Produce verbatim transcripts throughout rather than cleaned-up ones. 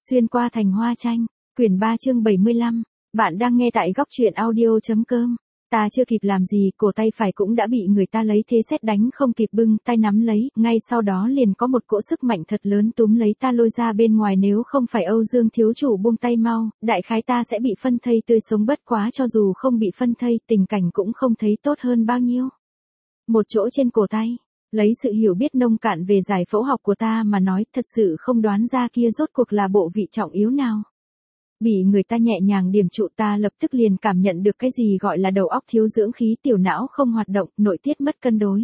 Xuyên qua thành hoa tranh, quyển ba chương bảy mươi lăm, bạn đang nghe tại góc truyện audio.com. Ta chưa kịp làm gì, cổ tay phải cũng đã bị người ta lấy thế sét đánh không kịp bưng tay nắm lấy, ngay sau đó liền có một cỗ sức mạnh thật lớn túm lấy ta lôi ra bên ngoài, nếu không phải Âu Dương thiếu chủ buông tay mau, đại khái ta sẽ bị phân thây tươi sống, bất quá cho dù không bị phân thây, tình cảnh cũng không thấy tốt hơn bao nhiêu. Một chỗ trên cổ tay, lấy sự hiểu biết nông cạn về giải phẫu học của ta mà nói, thật sự không đoán ra kia rốt cuộc là bộ vị trọng yếu nào. Bị người ta nhẹ nhàng điểm trụ, ta lập tức liền cảm nhận được cái gì gọi là đầu óc thiếu dưỡng khí, tiểu não không hoạt động, nội tiết mất cân đối.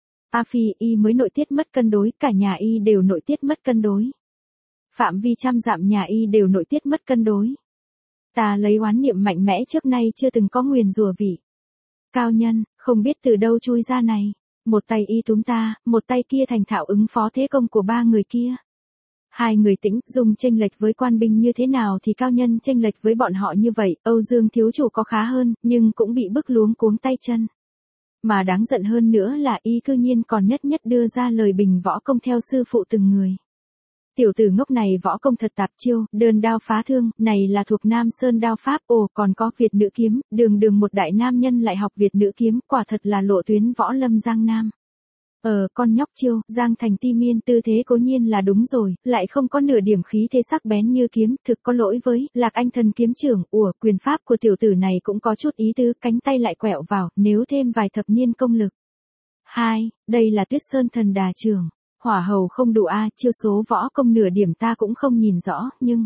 A Phi, y mới nội tiết mất cân đối, cả nhà y đều nội tiết mất cân đối. Phạm vi trăm dặm nhà y đều nội tiết mất cân đối. Ta lấy oán niệm mạnh mẽ trước nay chưa từng có nguyền rủa vị cao nhân, không biết từ đâu chui ra này. Một tay y túm ta, một tay kia thành thạo ứng phó thế công của ba người kia. Hai người tĩnh dung chênh lệch với quan binh như thế nào thì cao nhân chênh lệch với bọn họ như vậy, Âu Dương thiếu chủ có khá hơn, nhưng cũng bị bức luống cuống tay chân. Mà đáng giận hơn nữa là y cư nhiên còn nhất nhất đưa ra lời bình võ công theo sư phụ từng người. Tiểu tử ngốc này võ công thật tạp chiêu, đơn đao phá thương, này là thuộc Nam Sơn đao pháp, ồ còn có Việt nữ kiếm, đường đường một đại nam nhân lại học Việt nữ kiếm, quả thật là lộ tuyến võ lâm Giang Nam. Ờ, con nhóc chiêu, Giang Thành Ti Miên, tư thế cố nhiên là đúng rồi, lại không có nửa điểm khí thế sắc bén như kiếm, thực có lỗi với Lạc Anh thần kiếm trưởng, ủa, quyền pháp của tiểu tử này cũng có chút ý tứ, cánh tay lại quẹo vào, nếu thêm vài thập niên công lực. Hai, đây là Tuyết Sơn thần đà trưởng. Hỏa hầu không đủ a, chiêu số võ công nửa điểm ta cũng không nhìn rõ, nhưng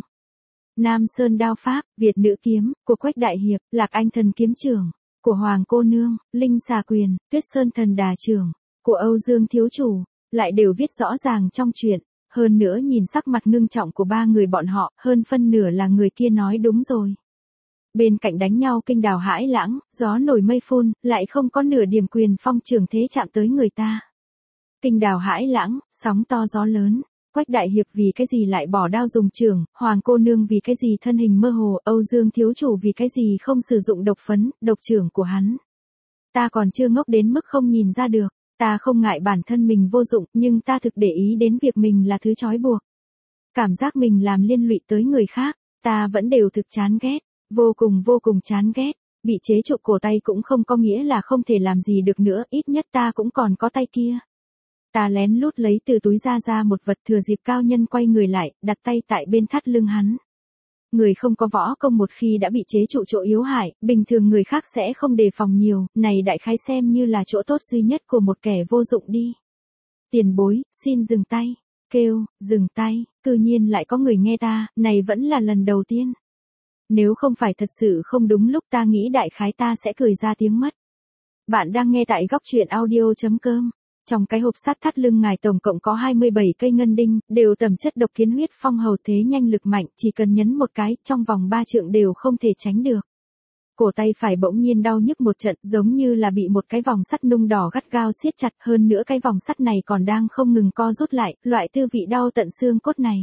Nam Sơn đao pháp, Việt nữ kiếm, của Quách đại hiệp, Lạc Anh thần kiếm trưởng, của Hoàng cô nương, Linh xà quyền, Tuyết Sơn thần đà trưởng, của Âu Dương thiếu chủ, lại đều viết rõ ràng trong truyện. Hơn nữa nhìn sắc mặt ngưng trọng của ba người bọn họ, hơn phân nửa là người kia nói đúng rồi. Bên cạnh đánh nhau kinh đào hãi lãng, gió nổi mây phun, lại không có nửa điểm quyền phong trường thế chạm tới người ta. Kinh đào hãi lãng, sóng to gió lớn, Quách đại hiệp vì cái gì lại bỏ đao dùng trường, Hoàng cô nương vì cái gì thân hình mơ hồ, Âu Dương thiếu chủ vì cái gì không sử dụng độc phấn, độc trưởng của hắn. Ta còn chưa ngốc đến mức không nhìn ra được, ta không ngại bản thân mình vô dụng, nhưng ta thực để ý đến việc mình là thứ trói buộc. Cảm giác mình làm liên lụy tới người khác, ta vẫn đều thực chán ghét, vô cùng vô cùng chán ghét. Bị chế trụ cổ tay cũng không có nghĩa là không thể làm gì được nữa, ít nhất ta cũng còn có tay kia. Ta lén lút lấy từ túi ra ra một vật, thừa dịp cao nhân quay người lại, đặt tay tại bên thắt lưng hắn. Người không có võ công một khi đã bị chế trụ chỗ yếu hại, bình thường người khác sẽ không đề phòng nhiều, này đại khái xem như là chỗ tốt duy nhất của một kẻ vô dụng đi. Tiền bối, xin dừng tay, kêu, dừng tay, cư nhiên lại có người nghe ta, này vẫn là lần đầu tiên. Nếu không phải thật sự không đúng lúc, ta nghĩ đại khái ta sẽ cười ra tiếng mất. Bạn đang nghe tại góc truyện audio.com. Trong cái hộp sắt thắt lưng ngài tổng cộng có hai mươi bảy cây ngân đinh, đều tầm chất độc kiến huyết phong hầu thế nhanh lực mạnh, chỉ cần nhấn một cái, trong vòng ba trượng đều không thể tránh được. Cổ tay phải bỗng nhiên đau nhức một trận, giống như là bị một cái vòng sắt nung đỏ gắt gao siết chặt, hơn nữa cái vòng sắt này còn đang không ngừng co rút lại, loại tư vị đau tận xương cốt này.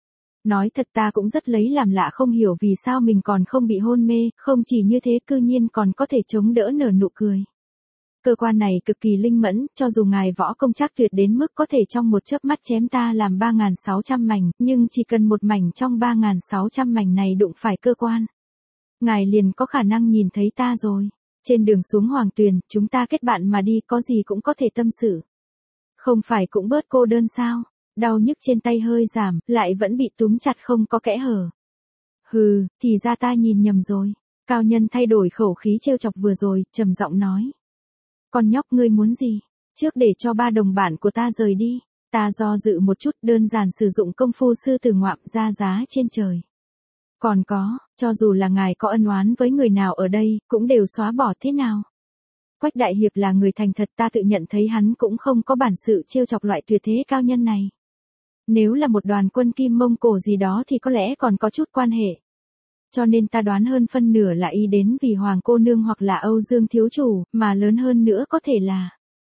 Nói thật ta cũng rất lấy làm lạ, không hiểu vì sao mình còn không bị hôn mê, không chỉ như thế cư nhiên còn có thể chống đỡ nở nụ cười. Cơ quan này cực kỳ linh mẫn, cho dù ngài võ công chắc tuyệt đến mức có thể trong một chớp mắt chém ta làm ba nghìn sáu trăm mảnh, nhưng chỉ cần một mảnh trong ba nghìn sáu trăm mảnh này đụng phải cơ quan, ngài liền có khả năng nhìn thấy ta rồi. Trên đường xuống Hoàng Tuyền, chúng ta kết bạn mà đi, có gì cũng có thể tâm sự. Không phải cũng bớt cô đơn sao? Đau nhức trên tay hơi giảm, lại vẫn bị túm chặt không có kẽ hở. Hừ, thì ra ta nhìn nhầm rồi. Cao nhân thay đổi khẩu khí trêu chọc vừa rồi, trầm giọng nói. Con nhóc ngươi muốn gì? Trước để cho ba đồng bạn của ta rời đi. Ta do dự một chút, đơn giản sử dụng công phu sư tử ngoạm ra giá trên trời. Còn có, cho dù là ngài có ân oán với người nào ở đây, cũng đều xóa bỏ thế nào? Quách đại hiệp là người thành thật, ta tự nhận thấy hắn cũng không có bản sự trêu chọc loại tuyệt thế cao nhân này. Nếu là một đoàn quân Kim Mông Cổ gì đó thì có lẽ còn có chút quan hệ. Cho nên ta đoán hơn phân nửa là y đến vì Hoàng cô nương hoặc là Âu Dương thiếu chủ, mà lớn hơn nữa có thể là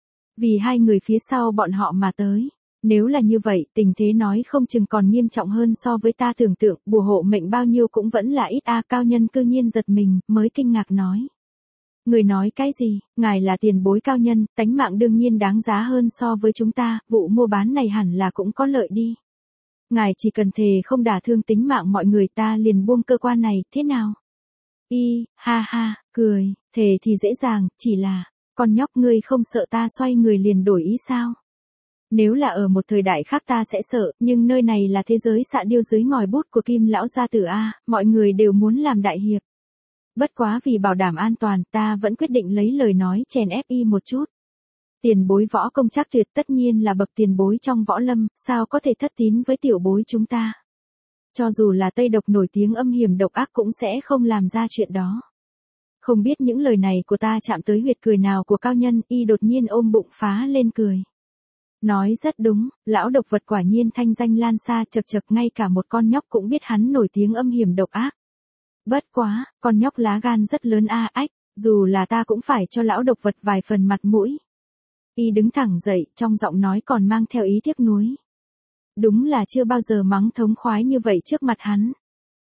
vì hai người phía sau bọn họ mà tới. Nếu là như vậy, tình thế nói không chừng còn nghiêm trọng hơn so với ta tưởng tượng, bùa hộ mệnh bao nhiêu cũng vẫn là ít a. Cao nhân cư nhiên giật mình, mới kinh ngạc nói. Người nói cái gì, ngài là tiền bối cao nhân, tánh mạng đương nhiên đáng giá hơn so với chúng ta, vụ mua bán này hẳn là cũng có lợi đi. Ngài chỉ cần thề không đả thương tính mạng mọi người ta liền buông cơ quan này, thế nào? Y, ha ha, cười, thề thì dễ dàng, chỉ là, con nhóc ngươi không sợ ta xoay người liền đổi ý sao? Nếu là ở một thời đại khác ta sẽ sợ, nhưng nơi này là thế giới xạ điêu dưới ngòi bút của Kim lão gia tử A, mọi người đều muốn làm đại hiệp. Bất quá vì bảo đảm an toàn, ta vẫn quyết định lấy lời nói chèn ép y một chút. Tiền bối võ công chắc tuyệt tất nhiên là bậc tiền bối trong võ lâm, sao có thể thất tín với tiểu bối chúng ta. Cho dù là Tây độc nổi tiếng âm hiểm độc ác cũng sẽ không làm ra chuyện đó. Không biết những lời này của ta chạm tới huyệt cười nào của cao nhân, y đột nhiên ôm bụng phá lên cười. Nói rất đúng, lão độc vật quả nhiên thanh danh lan xa chật chật, ngay cả một con nhóc cũng biết hắn nổi tiếng âm hiểm độc ác. Bất quá, con nhóc lá gan rất lớn a ách, dù là ta cũng phải cho lão độc vật vài phần mặt mũi. Y đứng thẳng dậy, trong giọng nói còn mang theo ý tiếc nuối. Đúng là chưa bao giờ mắng thống khoái như vậy trước mặt hắn.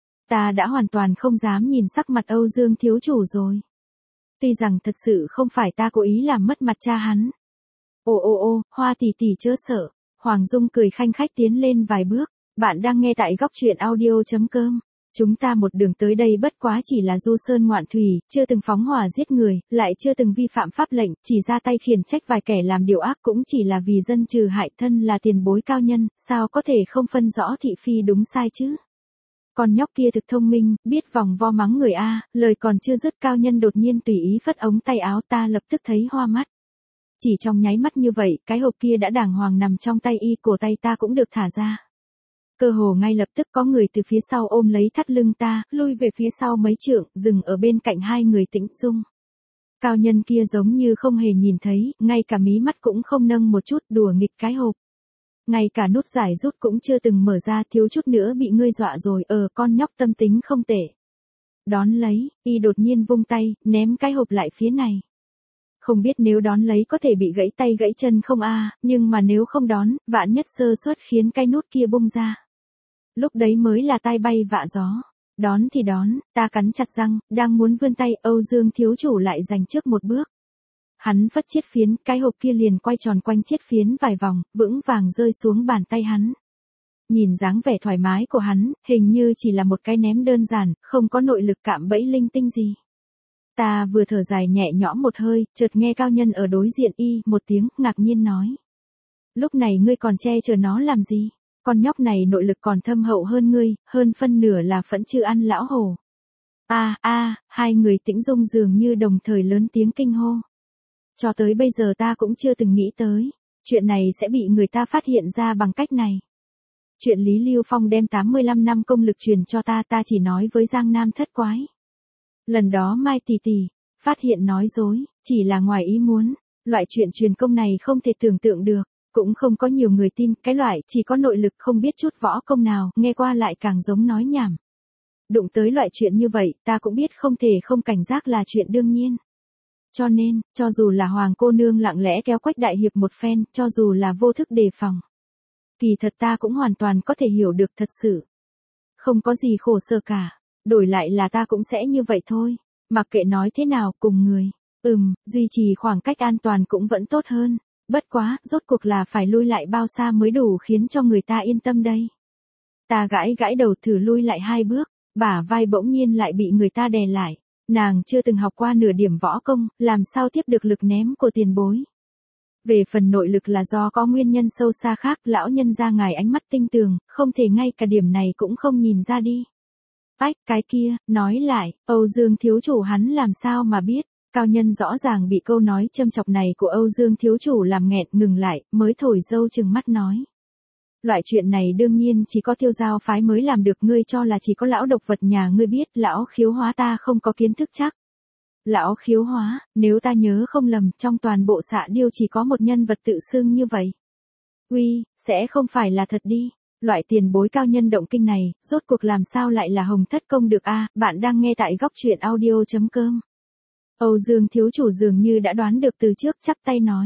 Ta đã hoàn toàn không dám nhìn sắc mặt Âu Dương thiếu chủ rồi. Tuy rằng thật sự không phải ta cố ý làm mất mặt cha hắn. Ô ô ô, Hoa tỷ tỷ chớ sợ. Hoàng Dung cười khanh khách tiến lên vài bước. Bạn đang nghe tại góc truyện audio.com. Chúng ta một đường tới đây bất quá chỉ là du sơn ngoạn thủy, chưa từng phóng hỏa giết người, lại chưa từng vi phạm pháp lệnh, chỉ ra tay khiển trách vài kẻ làm điều ác cũng chỉ là vì dân trừ hại, thân là tiền bối cao nhân, sao có thể không phân rõ thị phi đúng sai chứ? Con nhóc kia thực thông minh, biết vòng vo mắng người a, lời còn chưa dứt cao nhân đột nhiên tùy ý phất ống tay áo, ta lập tức thấy hoa mắt. Chỉ trong nháy mắt như vậy, cái hộp kia đã đàng hoàng nằm trong tay y, cổ tay ta cũng được thả ra. Cơ hồ ngay lập tức có người từ phía sau ôm lấy thắt lưng ta, lui về phía sau mấy trượng, dừng ở bên cạnh hai người Tĩnh Dung. Cao nhân kia giống như không hề nhìn thấy, ngay cả mí mắt cũng không nâng một chút, đùa nghịch cái hộp. Ngay cả nút giải rút cũng chưa từng mở ra, thiếu chút nữa bị ngươi dọa rồi, ờ con nhóc tâm tính không tệ. Đón lấy, y đột nhiên vung tay, ném cái hộp lại phía này. Không biết nếu đón lấy có thể bị gãy tay gãy chân không a, nhưng mà nếu không đón, vạn nhất sơ suất khiến cái nút kia bung ra. Lúc đấy mới là tai bay vạ gió. Đón thì đón, ta cắn chặt răng, đang muốn vươn tay, Âu Dương thiếu chủ lại giành trước một bước. Hắn phất chiết phiến, cái hộp kia liền quay tròn quanh chiết phiến vài vòng, vững vàng rơi xuống bàn tay hắn. Nhìn dáng vẻ thoải mái của hắn, hình như chỉ là một cái ném đơn giản, không có nội lực cạm bẫy linh tinh gì. Ta vừa thở dài nhẹ nhõm một hơi, chợt nghe cao nhân ở đối diện y một tiếng, ngạc nhiên nói. Lúc này ngươi còn che chở nó làm gì? Con nhóc này nội lực còn thâm hậu hơn ngươi, hơn phân nửa là phẫn chư ăn lão hổ. A a, hai người Tĩnh Dung dường như đồng thời lớn tiếng kinh hô. Cho tới bây giờ ta cũng chưa từng nghĩ tới, chuyện này sẽ bị người ta phát hiện ra bằng cách này. Chuyện Lý Lưu Phong đem tám mươi lăm năm công lực truyền cho ta, ta chỉ nói với Giang Nam thất quái. Lần đó Mai tỷ tỷ phát hiện nói dối, chỉ là ngoài ý muốn, loại chuyện truyền công này không thể tưởng tượng được. Cũng không có nhiều người tin, cái loại chỉ có nội lực không biết chút võ công nào, nghe qua lại càng giống nói nhảm. Đụng tới loại chuyện như vậy, ta cũng biết không thể không cảnh giác là chuyện đương nhiên. Cho nên, cho dù là Hoàng cô nương lặng lẽ kéo Quách đại hiệp một phen, cho dù là vô thức đề phòng. Kỳ thật ta cũng hoàn toàn có thể hiểu được thật sự. Không có gì khổ sở cả, đổi lại là ta cũng sẽ như vậy thôi, mặc kệ nói thế nào cùng người. Ừm, duy trì khoảng cách an toàn cũng vẫn tốt hơn. Bất quá, rốt cuộc là phải lui lại bao xa mới đủ khiến cho người ta yên tâm đây. Ta gãi gãi đầu thử lui lại hai bước, bả vai bỗng nhiên lại bị người ta đè lại. Nàng chưa từng học qua nửa điểm võ công, làm sao tiếp được lực ném của tiền bối. Về phần nội lực là do có nguyên nhân sâu xa khác, lão nhân ra ngài ánh mắt tinh tường, không thể ngay cả điểm này cũng không nhìn ra đi. Ách, cái kia, nói lại, Âu Dương thiếu chủ hắn làm sao mà biết. Cao nhân rõ ràng bị câu nói châm chọc này của Âu Dương thiếu chủ làm nghẹn, ngừng lại, mới thổi dâu chừng mắt nói. Loại chuyện này đương nhiên chỉ có Tiêu Giao phái mới làm được, ngươi cho là chỉ có lão độc vật nhà ngươi biết, lão khiếu hóa ta không có kiến thức chắc. Lão khiếu hóa, nếu ta nhớ không lầm, trong toàn bộ xạ điêu chỉ có một nhân vật tự xưng như vậy. Uy, sẽ không phải là thật đi. Loại tiền bối cao nhân động kinh này, rốt cuộc làm sao lại là Hồng Thất Công được a? Bạn đang nghe tại góc truyện audio.com. Âu Dương thiếu chủ dường như đã đoán được từ trước, chắp tay nói.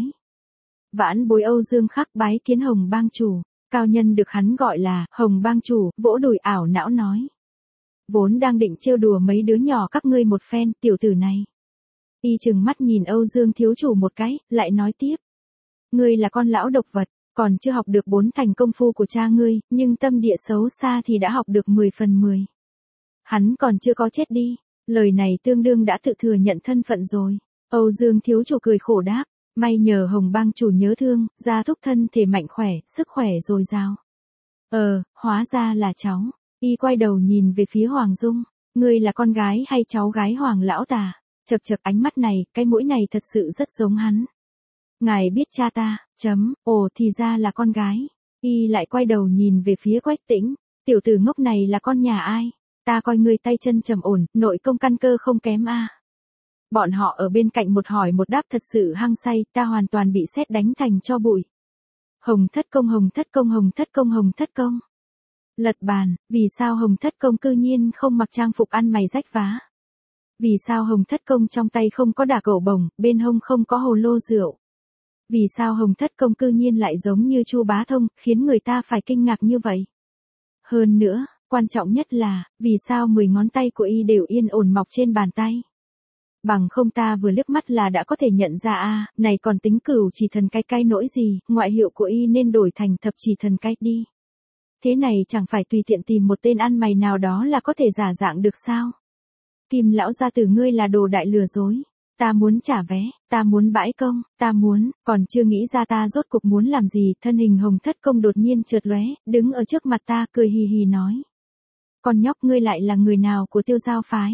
Vãn bối Âu Dương khắc bái kiến Hồng bang chủ. Cao nhân được hắn gọi là Hồng bang chủ, vỗ đùi ảo não nói. Vốn đang định trêu đùa mấy đứa nhỏ các ngươi một phen, tiểu tử này. Y chừng mắt nhìn Âu Dương thiếu chủ một cái, lại nói tiếp. Ngươi là con lão độc vật, Còn chưa học được bốn thành công phu của cha ngươi, nhưng tâm địa xấu xa thì đã học được mười phần mười. Hắn còn chưa có chết đi. Lời này tương đương đã tự thừa nhận thân phận rồi. Âu Dương thiếu chủ cười khổ đáp. May nhờ Hồng bang chủ nhớ thương, gia thúc thân thể mạnh khỏe, sức khỏe dồi dào. Ờ, hóa ra là cháu. Y quay đầu nhìn về phía Hoàng Dung. Ngươi là con gái hay cháu gái Hoàng lão tà? Chật chật ánh mắt này, cái mũi này thật sự rất giống hắn. Ngài biết cha ta, chấm, ồ thì ra là con gái. Y lại quay đầu nhìn về phía Quách Tĩnh. Tiểu tử ngốc này là con nhà ai? Ta coi ngươi tay chân trầm ổn, nội công căn cơ không kém a. À. Bọn họ ở bên cạnh một hỏi một đáp thật sự hăng say, ta hoàn toàn bị sét đánh thành cho bụi. Hồng thất công hồng thất công hồng thất công hồng thất công. Lật bàn, vì sao Hồng thất công cư nhiên không mặc trang phục ăn mày rách vá? Vì sao Hồng thất công trong tay không có đà cẩu bổng, bên hông không có hồ lô rượu? Vì sao Hồng thất công cư nhiên lại giống như Chu Bá Thông, khiến người ta phải kinh ngạc như vậy? Hơn nữa, quan trọng nhất là, vì sao mười ngón tay của y đều yên ổn mọc trên bàn tay? Bằng không ta vừa liếc mắt là đã có thể nhận ra a, à, này còn tính cửu chỉ thần cái cái nỗi gì, ngoại hiệu của y nên đổi thành thập chỉ thần cái đi. Thế này chẳng phải tùy tiện tìm một tên ăn mày nào đó là có thể giả dạng được sao? Kim lão gia tử ngươi là đồ đại lừa dối. Ta muốn trả vé, ta muốn bãi công, ta muốn, còn chưa nghĩ ra ta rốt cuộc muốn làm gì, thân hình Hồng thất công đột nhiên chợt lóe, đứng ở trước mặt ta cười hì hì nói. Con nhóc ngươi lại là người nào của Tiêu Giao phái?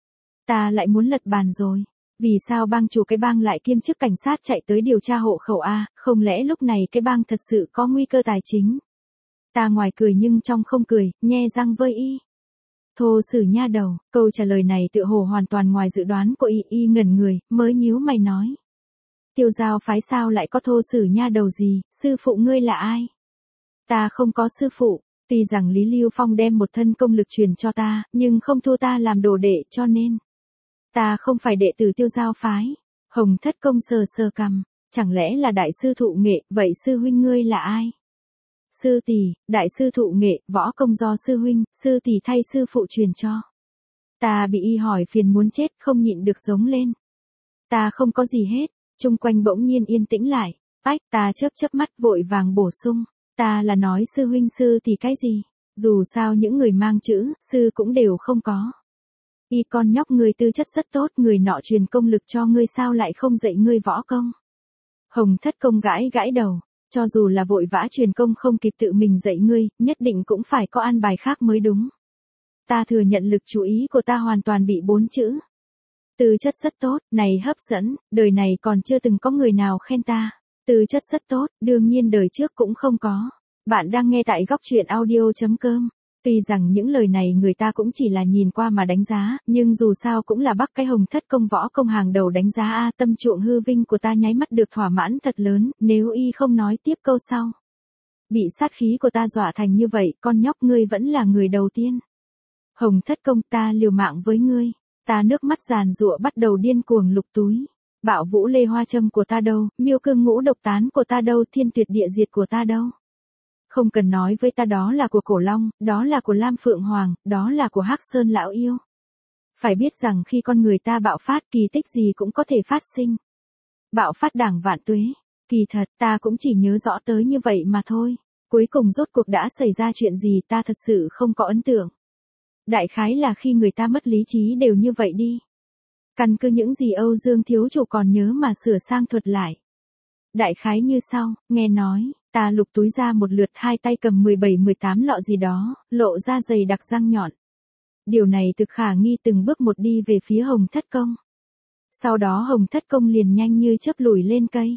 Ta lại muốn lật bàn rồi. Vì sao bang chủ cái bang lại kiêm chức cảnh sát chạy tới điều tra hộ khẩu a, không lẽ lúc này cái bang thật sự có nguy cơ tài chính? Ta ngoài cười nhưng trong không cười, nhe răng vơi y. Thô sử nha đầu, câu trả lời này tựa hồ hoàn toàn ngoài dự đoán của y, y ngẩn người, mới nhíu mày nói. Tiêu Giao phái sao lại có thô sử nha đầu gì, sư phụ ngươi là ai? Ta không có sư phụ, tuy rằng Lý Lưu Phong đem một thân công lực truyền cho ta, nhưng không thu ta làm đồ đệ cho nên. Ta không phải đệ tử Tiêu Giao phái. Hồng thất công sờ sờ cằm, chẳng lẽ là đại sư thụ nghệ, vậy sư huynh ngươi là ai? Sư tỷ, đại sư thụ nghệ, võ công do sư huynh, sư tỷ thay sư phụ truyền cho. Ta bị y hỏi phiền muốn chết, không nhịn được giống lên. Ta không có gì hết, chung quanh bỗng nhiên yên tĩnh lại. Ách, ta chớp chớp mắt vội vàng bổ sung. Ta là nói sư huynh sư tỷ cái gì? Dù sao những người mang chữ, sư cũng đều không có. Y con nhóc người tư chất rất tốt, người nọ truyền công lực cho ngươi sao lại không dạy ngươi võ công? Hồng thất công gãi gãi đầu. Cho dù là vội vã truyền công không kịp tự mình dạy ngươi, nhất định cũng phải có an bài khác mới đúng. Ta thừa nhận lực chú ý của ta hoàn toàn bị bốn chữ. Tư chất rất tốt, này hấp dẫn, đời này còn chưa từng có người nào khen ta. Tư chất rất tốt, đương nhiên đời trước cũng không có. Bạn đang nghe tại góc truyện audio chấm com. Tuy rằng những lời này người ta cũng chỉ là nhìn qua mà đánh giá, nhưng dù sao cũng là bắc cái Hồng thất công võ công hàng đầu đánh giá a, tâm chuộng hư vinh của ta nháy mắt được thỏa mãn thật lớn, nếu y không nói tiếp câu sau. Bị sát khí của ta dọa thành như vậy, con nhóc ngươi vẫn là người đầu tiên. Hồng thất công, ta liều mạng với ngươi. Ta nước mắt giàn giụa bắt đầu điên cuồng lục túi. Bạo vũ lê hoa châm của ta đâu, miêu cương ngũ độc tán của ta đâu, thiên tuyệt địa diệt của ta đâu. Không cần nói với ta đó là của Cổ Long, đó là của Lam Phượng Hoàng, đó là của Hắc Sơn Lão Yêu. Phải biết rằng khi con người ta bạo phát, kỳ tích gì cũng có thể phát sinh. Bạo phát đảng vạn tuế. Kỳ thật, ta cũng chỉ nhớ rõ tới như vậy mà thôi. Cuối cùng rốt cuộc đã xảy ra chuyện gì ta thật sự không có ấn tượng. Đại khái là khi người ta mất lý trí đều như vậy đi. Căn cứ những gì Âu Dương thiếu chủ còn nhớ mà sửa sang thuật lại. Đại khái như sau, nghe nói, ta lục túi ra một lượt, hai tay cầm mười bảy mười tám lọ gì đó, lộ ra dày đặc răng nhọn. Điều này thực khả nghi từng bước một đi về phía Hồng thất công. Sau đó Hồng thất công liền nhanh như chớp lùi lên cây.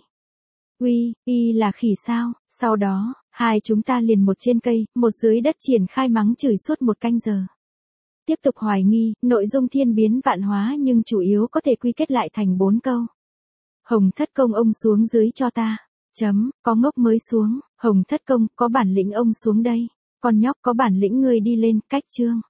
Uy, y là khỉ sao? Sau đó, hai chúng ta liền một trên cây, một dưới đất triển khai mắng chửi suốt một canh giờ. Tiếp tục hoài nghi, nội dung thiên biến vạn hóa nhưng chủ yếu có thể quy kết lại thành bốn câu. Hồng thất công ông xuống dưới cho ta. Chấm, có ngốc mới xuống. Hồng thất công, có bản lĩnh ông xuống đây. Con nhóc có bản lĩnh ngươi đi lên, cách chương.